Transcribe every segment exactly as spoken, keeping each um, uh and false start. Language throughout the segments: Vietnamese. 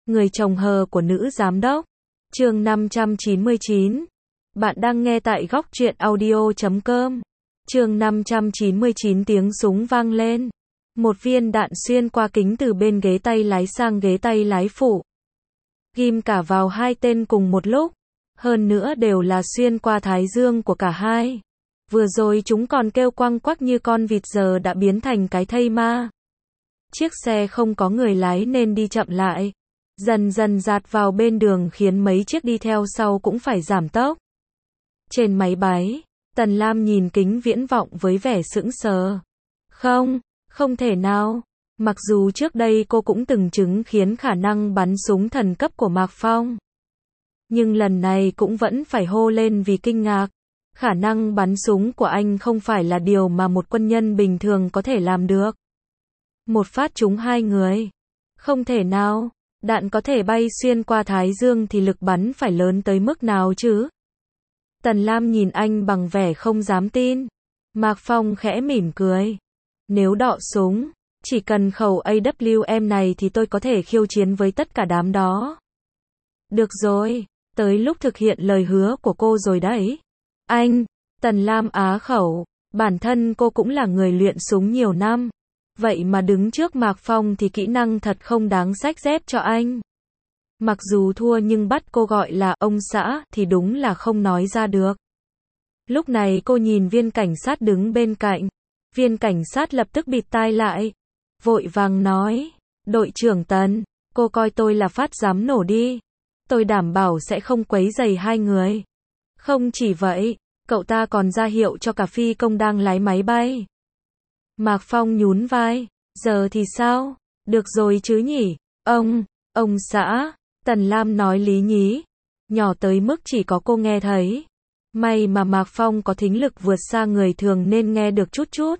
Người chồng hờ của nữ giám đốc. Chương năm trăm chín mươi chín. Bạn đang nghe tại góc truyện audio chấm com. Chương năm trăm chín mươi chín. Tiếng súng vang lên. Một viên đạn xuyên qua kính từ bên ghế tay lái sang ghế tay lái phụ. Ghim cả vào hai tên cùng một lúc. Hơn nữa đều là xuyên qua thái dương của cả hai. Vừa rồi chúng còn kêu quăng quắc như con vịt, giờ đã biến thành cái thây ma. Chiếc xe không có người lái nên đi chậm lại. Dần dần dạt vào bên đường khiến mấy chiếc đi theo sau cũng phải giảm tốc. Trên máy bay, Tần Lam nhìn kính viễn vọng với vẻ sững sờ. Không, không thể nào. Mặc dù trước đây cô cũng từng chứng kiến khả năng bắn súng thần cấp của Mạc Phong. Nhưng lần này cũng vẫn phải hô lên vì kinh ngạc. Khả năng bắn súng của anh không phải là điều mà một quân nhân bình thường có thể làm được. Một phát trúng hai người. Không thể nào. Đạn có thể bay xuyên qua thái dương thì lực bắn phải lớn tới mức nào chứ? Tần Lam nhìn anh bằng vẻ không dám tin. Mạc Phong khẽ mỉm cười. Nếu đọ súng, chỉ cần khẩu a vê em này thì tôi có thể khiêu chiến với tất cả đám đó. Được rồi, tới lúc thực hiện lời hứa của cô rồi đấy. Anh, Tần Lam á khẩu, bản thân cô cũng là người luyện súng nhiều năm. Vậy mà đứng trước Mạc Phong thì kỹ năng thật không đáng xách dép cho anh. Mặc dù thua nhưng bắt cô gọi là ông xã thì đúng là không nói ra được. Lúc này cô nhìn viên cảnh sát đứng bên cạnh. Viên cảnh sát lập tức bịt tai lại. Vội vàng nói, đội trưởng Tần, cô coi tôi là phát dám nổ đi. Tôi đảm bảo sẽ không quấy rầy hai người. Không chỉ vậy, cậu ta còn ra hiệu cho cả phi công đang lái máy bay. Mạc Phong nhún vai, giờ thì sao? Được rồi chứ nhỉ? Ông, ông xã, Tần Lam nói lý nhí, nhỏ tới mức chỉ có cô nghe thấy. May mà Mạc Phong có thính lực vượt xa người thường nên nghe được chút chút.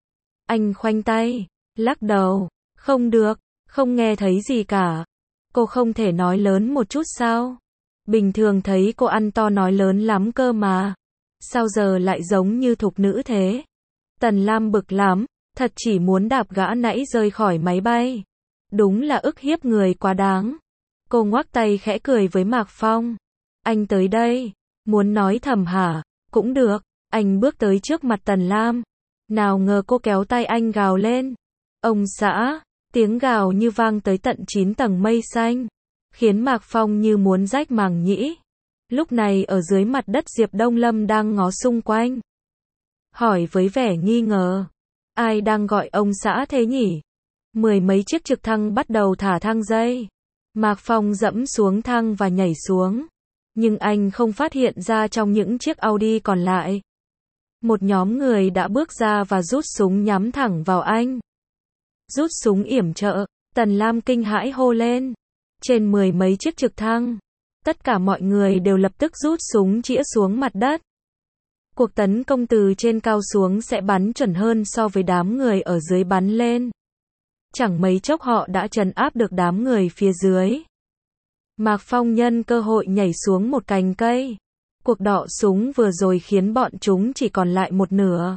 Anh khoanh tay, lắc đầu, không được, không nghe thấy gì cả. Cô không thể nói lớn một chút sao? Bình thường thấy cô ăn to nói lớn lắm cơ mà. Sao giờ lại giống như thục nữ thế? Tần Lam bực lắm, thật chỉ muốn đạp gã nãy rơi khỏi máy bay. Đúng là ức hiếp người quá đáng. Cô ngoắc tay khẽ cười với Mạc Phong. Anh tới đây, muốn nói thầm hả? Cũng được. Anh bước tới trước mặt Tần Lam. Nào ngờ cô kéo tay anh gào lên. Ông xã, tiếng gào như vang tới tận chín tầng mây xanh. Khiến Mạc Phong như muốn rách màng nhĩ. Lúc này ở dưới mặt đất Diệp Đông Lâm đang ngó xung quanh. Hỏi với vẻ nghi ngờ. Ai đang gọi ông xã thế nhỉ? Mười mấy chiếc trực thăng bắt đầu thả thang dây. Mạc Phong dẫm xuống thang và nhảy xuống. Nhưng anh không phát hiện ra trong những chiếc Audi còn lại. Một nhóm người đã bước ra và rút súng nhắm thẳng vào anh. Rút súng yểm trợ, Tần Lam kinh hãi hô lên. Trên mười mấy chiếc trực thăng, tất cả mọi người đều lập tức rút súng chĩa xuống mặt đất. Cuộc tấn công từ trên cao xuống sẽ bắn chuẩn hơn so với đám người ở dưới bắn lên. Chẳng mấy chốc họ đã trấn áp được đám người phía dưới. Mạc Phong nhân cơ hội nhảy xuống một cành cây. Cuộc đọ súng vừa rồi khiến bọn chúng chỉ còn lại một nửa.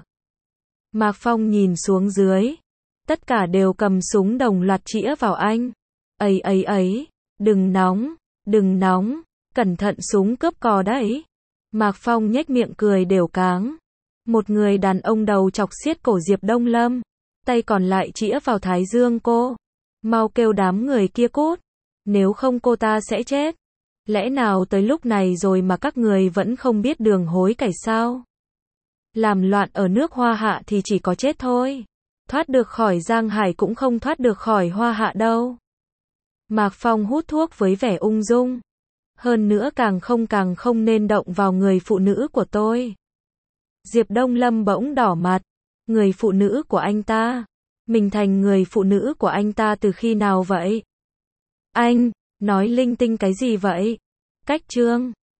Mạc Phong nhìn xuống dưới. Tất cả đều cầm súng đồng loạt chĩa vào anh. Ấy ấy ấy, đừng nóng, đừng nóng, cẩn thận súng cướp cò đấy. Mạc Phong nhếch miệng cười đều cáng. Một người đàn ông đầu chọc siết cổ Diệp Đông Lâm. Tay còn lại chĩa vào thái dương cô. Mau kêu đám người kia cút. Nếu không cô ta sẽ chết. Lẽ nào tới lúc này rồi mà các người vẫn không biết đường hối cải sao? Làm loạn ở nước Hoa Hạ thì chỉ có chết thôi. Thoát được khỏi Giang Hải cũng không thoát được khỏi Hoa Hạ đâu. Mạc Phong hút thuốc với vẻ ung dung. Hơn nữa càng không càng không nên động vào người phụ nữ của tôi. Diệp Đông Lâm bỗng đỏ mặt. Người phụ nữ của anh ta? Mình thành người phụ nữ của anh ta từ khi nào vậy? Anh, nói linh tinh cái gì vậy? Cách trương.